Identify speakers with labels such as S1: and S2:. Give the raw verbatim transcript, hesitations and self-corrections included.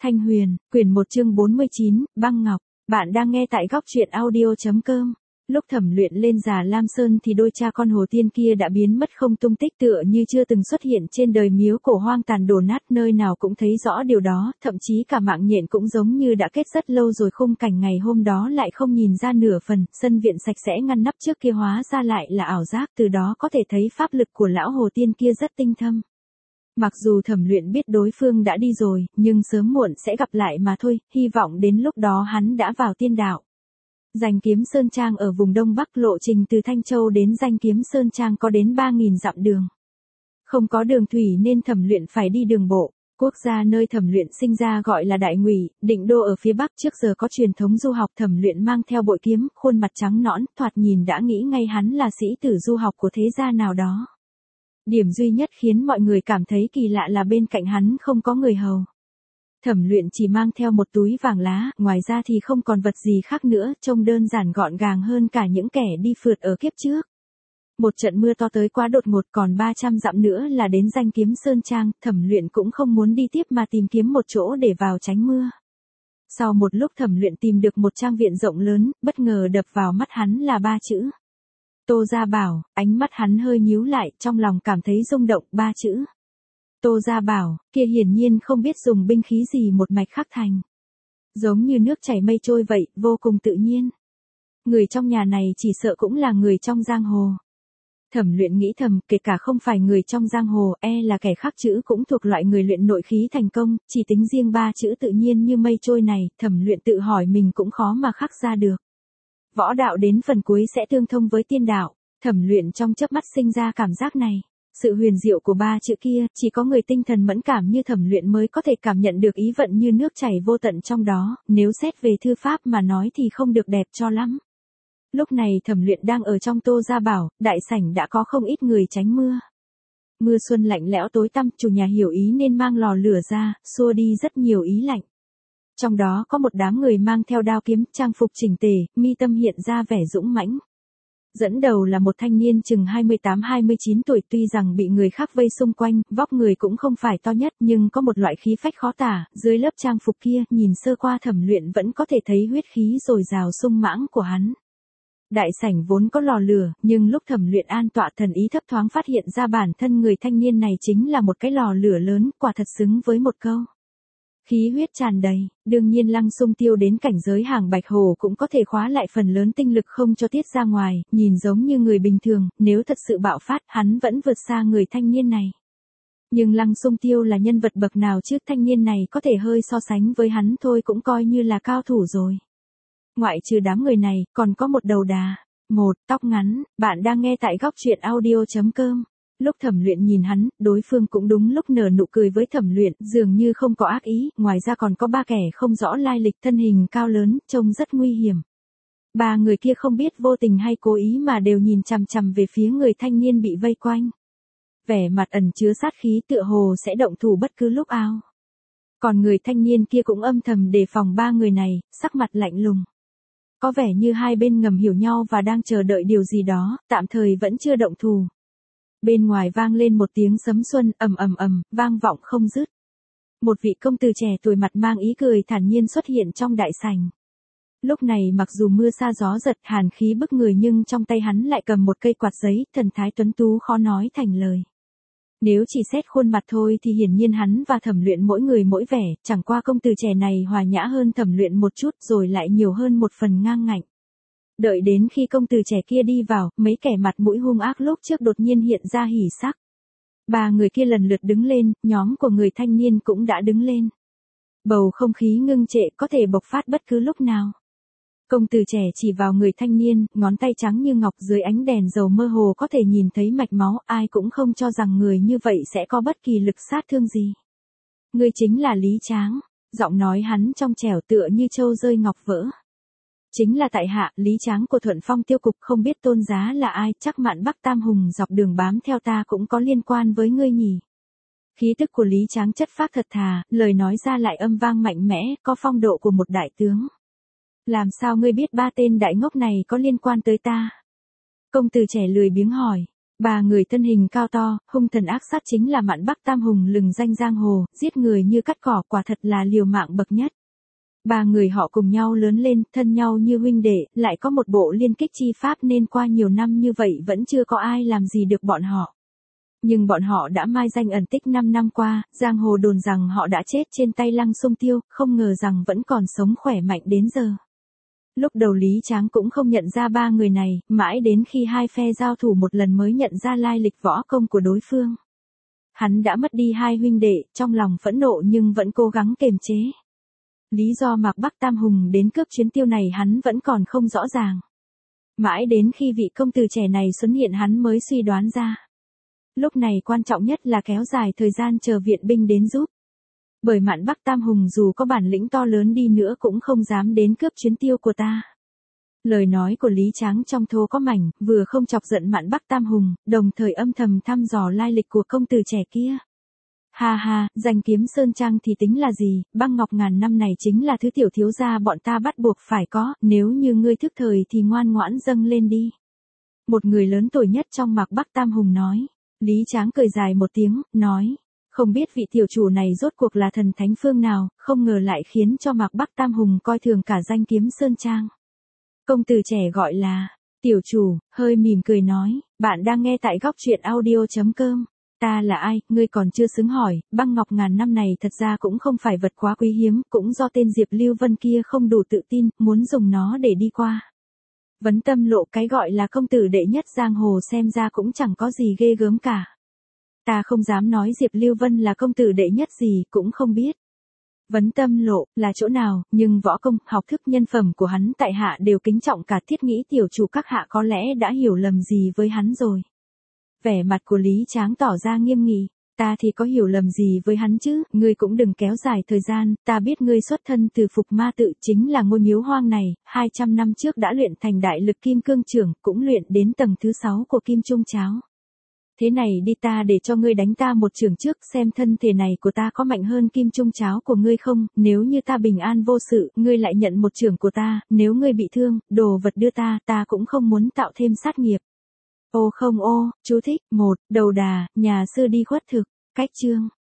S1: Thanh Huyền, quyển một chương bốn mươi chín, Băng Ngọc. Bạn đang nghe tại góc truyện audio.com. Lúc Thẩm Luyện lên Già Lam Sơn thì đôi cha con Hồ Tiên kia đã biến mất không tung tích, tựa như chưa từng xuất hiện trên đời. Miếu cổ hoang tàn đổ nát, nơi nào cũng thấy rõ điều đó, thậm chí cả mạng nhện cũng giống như đã kết rất lâu rồi. Khung cảnh ngày hôm đó lại không nhìn ra nửa phần, sân viện sạch sẽ ngăn nắp trước kia hóa ra lại là ảo giác, từ đó có thể thấy pháp lực của lão Hồ Tiên kia rất tinh thâm. Mặc dù Thẩm Luyện biết đối phương đã đi rồi, nhưng sớm muộn sẽ gặp lại mà thôi, hy vọng đến lúc đó hắn đã vào tiên đạo. Danh Kiếm Sơn Trang ở vùng Đông Bắc, lộ trình từ Thanh Châu đến Danh Kiếm Sơn Trang có đến ba nghìn dặm đường. Không có đường thủy nên Thẩm Luyện phải đi đường bộ. Quốc gia nơi Thẩm Luyện sinh ra gọi là Đại Ngụy, định đô ở phía Bắc. Trước giờ có truyền thống du học. Thẩm Luyện mang theo bội kiếm, khuôn mặt trắng nõn, thoạt nhìn đã nghĩ ngay hắn là sĩ tử du học của thế gia nào đó. Điểm duy nhất khiến mọi người cảm thấy kỳ lạ là bên cạnh hắn không có người hầu. Thẩm Luyện chỉ mang theo một túi vàng lá, ngoài ra thì không còn vật gì khác nữa, trông đơn giản gọn gàng hơn cả những kẻ đi phượt ở kiếp trước. Một trận mưa to tới quá đột ngột, còn ba trăm dặm nữa là đến Danh Kiếm Sơn Trang. Thẩm Luyện cũng không muốn đi tiếp mà tìm kiếm một chỗ để vào tránh mưa. Sau một lúc Thẩm Luyện tìm được một trang viện rộng lớn, bất ngờ đập vào mắt hắn là ba chữ: Tô Gia Bảo. Ánh mắt hắn hơi nhíu lại, trong lòng cảm thấy rung động. Ba chữ Tô Gia Bảo, kia hiển nhiên không biết dùng binh khí gì một mạch khắc thành. Giống như nước chảy mây trôi vậy, vô cùng tự nhiên. Người trong nhà này chỉ sợ cũng là người trong giang hồ. Thẩm Luyện nghĩ thầm, kể cả không phải người trong giang hồ, e là kẻ khắc chữ cũng thuộc loại người luyện nội khí thành công, chỉ tính riêng ba chữ tự nhiên như mây trôi này, Thẩm Luyện tự hỏi mình cũng khó mà khắc ra được. Võ đạo đến phần cuối sẽ tương thông với tiên đạo, Thẩm Luyện trong chớp mắt sinh ra cảm giác này. Sự huyền diệu của ba chữ kia, chỉ có người tinh thần mẫn cảm như Thẩm Luyện mới có thể cảm nhận được ý vận như nước chảy vô tận trong đó, nếu xét về thư pháp mà nói thì không được đẹp cho lắm. Lúc này Thẩm Luyện đang ở trong Tô Gia Bảo, đại sảnh đã có không ít người tránh mưa. Mưa xuân lạnh lẽo tối tăm, chủ nhà hiểu ý nên mang lò lửa ra, xua đi rất nhiều ý lạnh. Trong đó có một đám người mang theo đao kiếm, trang phục chỉnh tề, mi tâm hiện ra vẻ dũng mãnh. Dẫn đầu là một thanh niên chừng hai mươi tám hai mươi chín tuổi, tuy rằng bị người khác vây xung quanh, vóc người cũng không phải to nhất, nhưng có một loại khí phách khó tả, dưới lớp trang phục kia, nhìn sơ qua Thẩm Luyện vẫn có thể thấy huyết khí dồi dào sung mãng của hắn. Đại sảnh vốn có lò lửa, nhưng lúc Thẩm Luyện an tọa thần ý thấp thoáng phát hiện ra bản thân người thanh niên này chính là một cái lò lửa lớn, quả thật xứng với một câu. Khí huyết tràn đầy, đương nhiên Lăng Xung Tiêu đến cảnh giới hàng bạch hổ cũng có thể khóa lại phần lớn tinh lực không cho tiết ra ngoài, nhìn giống như người bình thường, nếu thật sự bạo phát, hắn vẫn vượt xa người thanh niên này. Nhưng Lăng Xung Tiêu là nhân vật bậc nào chứ, thanh niên này có thể hơi so sánh với hắn thôi cũng coi như là cao thủ rồi. Ngoại trừ đám người này, còn có một đầu đà, một tóc ngắn. Bạn đang nghe tại góc truyện audio.com. Lúc Thẩm Luyện nhìn hắn, đối phương cũng đúng lúc nở nụ cười với Thẩm Luyện, dường như không có ác ý, ngoài ra còn có ba kẻ không rõ lai lịch, thân hình cao lớn, trông rất nguy hiểm. Ba người kia không biết vô tình hay cố ý mà đều nhìn chằm chằm về phía người thanh niên bị vây quanh. Vẻ mặt ẩn chứa sát khí, tựa hồ sẽ động thủ bất cứ lúc nào. Còn người thanh niên kia cũng âm thầm đề phòng ba người này, sắc mặt lạnh lùng. Có vẻ như hai bên ngầm hiểu nhau và đang chờ đợi điều gì đó, tạm thời vẫn chưa động thủ. Bên ngoài vang lên một tiếng sấm xuân, ầm ầm ầm, vang vọng không dứt. Một vị công tử trẻ tuổi mặt mang ý cười thản nhiên xuất hiện trong đại sảnh. Lúc này mặc dù mưa sa gió giật, hàn khí bức người, nhưng trong tay hắn lại cầm một cây quạt giấy, thần thái tuấn tú khó nói thành lời. Nếu chỉ xét khuôn mặt thôi thì hiển nhiên hắn và Thẩm Luyện mỗi người mỗi vẻ, chẳng qua công tử trẻ này hòa nhã hơn Thẩm Luyện một chút, rồi lại nhiều hơn một phần ngang ngạnh. Đợi đến khi công tử trẻ kia đi vào, mấy kẻ mặt mũi hung ác lúc trước đột nhiên hiện ra hỉ sắc. Ba người kia lần lượt đứng lên, nhóm của người thanh niên cũng đã đứng lên. Bầu không khí ngưng trệ, có thể bộc phát bất cứ lúc nào. Công tử trẻ chỉ vào người thanh niên, ngón tay trắng như ngọc, dưới ánh đèn dầu mơ hồ có thể nhìn thấy mạch máu, ai cũng không cho rằng người như vậy sẽ có bất kỳ lực sát thương gì. Người chính là Lý Tráng, giọng nói hắn trong trẻo tựa như trâu rơi ngọc vỡ. Chính là tại hạ, Lý Tráng của Thuận Phong Tiêu Cục, không biết tôn giá là ai, chắc Mạn Bắc Tam Hùng dọc đường bám theo ta cũng có liên quan với ngươi nhỉ. Khí tức của Lý Tráng chất phác thật thà, lời nói ra lại âm vang mạnh mẽ, có phong độ của một đại tướng. Làm sao ngươi biết ba tên đại ngốc này có liên quan tới ta? Công tử trẻ lười biếng hỏi. Ba người thân hình cao to, hung thần ác sát chính là Mạn Bắc Tam Hùng lừng danh giang hồ, giết người như cắt cỏ, quả thật là liều mạng bậc nhất. Ba người họ cùng nhau lớn lên, thân nhau như huynh đệ, lại có một bộ liên kích chi pháp nên qua nhiều năm như vậy vẫn chưa có ai làm gì được bọn họ. Nhưng bọn họ đã mai danh ẩn tích năm năm qua, giang hồ đồn rằng họ đã chết trên tay Lăng Xung Tiêu, không ngờ rằng vẫn còn sống khỏe mạnh đến giờ. Lúc đầu Lý Tráng cũng không nhận ra ba người này, mãi đến khi hai phe giao thủ một lần mới nhận ra lai lịch võ công của đối phương. Hắn đã mất đi hai huynh đệ, trong lòng phẫn nộ nhưng vẫn cố gắng kiềm chế. Lý do Mạc Bắc Tam Hùng đến cướp chuyến tiêu này hắn vẫn còn không rõ ràng. Mãi đến khi vị công tử trẻ này xuất hiện hắn mới suy đoán ra. Lúc này quan trọng nhất là kéo dài thời gian chờ viện binh đến giúp. Bởi Mạn Bắc Tam Hùng dù có bản lĩnh to lớn đi nữa cũng không dám đến cướp chuyến tiêu của ta. Lời nói của Lý Tráng trong thô có mảnh, vừa không chọc giận Mạn Bắc Tam Hùng, đồng thời âm thầm thăm dò lai lịch của công tử trẻ kia. Ha ha, danh kiếm Sơn Trang thì tính là gì, băng ngọc ngàn năm này chính là thứ tiểu thiếu gia bọn ta bắt buộc phải có, nếu như ngươi thức thời thì ngoan ngoãn dâng lên đi. Một người lớn tuổi nhất trong Mạc Bắc Tam Hùng nói. Lý Tráng cười dài một tiếng, nói. Không biết vị tiểu chủ này rốt cuộc là thần thánh phương nào, không ngờ lại khiến cho Mạc Bắc Tam Hùng coi thường cả danh kiếm Sơn Trang. Công tử trẻ gọi là, tiểu chủ, hơi mỉm cười nói, bạn đang nghe tại góc truyện audio chấm com. Ta là ai, ngươi còn chưa xứng hỏi, băng ngọc ngàn năm này thật ra cũng không phải vật quá quý hiếm, cũng do tên Diệp Lưu Vân kia không đủ tự tin, muốn dùng nó để đi qua. Vấn Tâm lộ cái gọi là công tử đệ nhất giang hồ xem ra cũng chẳng có gì ghê gớm cả. Ta không dám nói Diệp Lưu Vân là công tử đệ nhất gì, cũng không biết. Vấn Tâm lộ, là chỗ nào, nhưng võ công, học thức nhân phẩm của hắn tại hạ đều kính trọng cả, thiết nghĩ tiểu chủ các hạ có lẽ đã hiểu lầm gì với hắn rồi. Vẻ mặt của Lý Tráng tỏ ra nghiêm nghị, ta thì có hiểu lầm gì với hắn chứ, ngươi cũng đừng kéo dài thời gian, ta biết ngươi xuất thân từ Phục Ma Tự chính là ngôi miếu hoang này, hai trăm năm trước đã luyện thành đại lực kim cương trưởng, cũng luyện đến tầng thứ sáu của kim trung cháo. Thế này đi, ta để cho ngươi đánh ta một chưởng trước, xem thân thể này của ta có mạnh hơn kim trung cháo của ngươi không, nếu như ta bình an vô sự, ngươi lại nhận một chưởng của ta, nếu ngươi bị thương, đồ vật đưa ta, ta cũng không muốn tạo thêm sát nghiệp. Ô không ô, chú thích, một, đầu đà, nhà sư đi khuất thực, cách chương.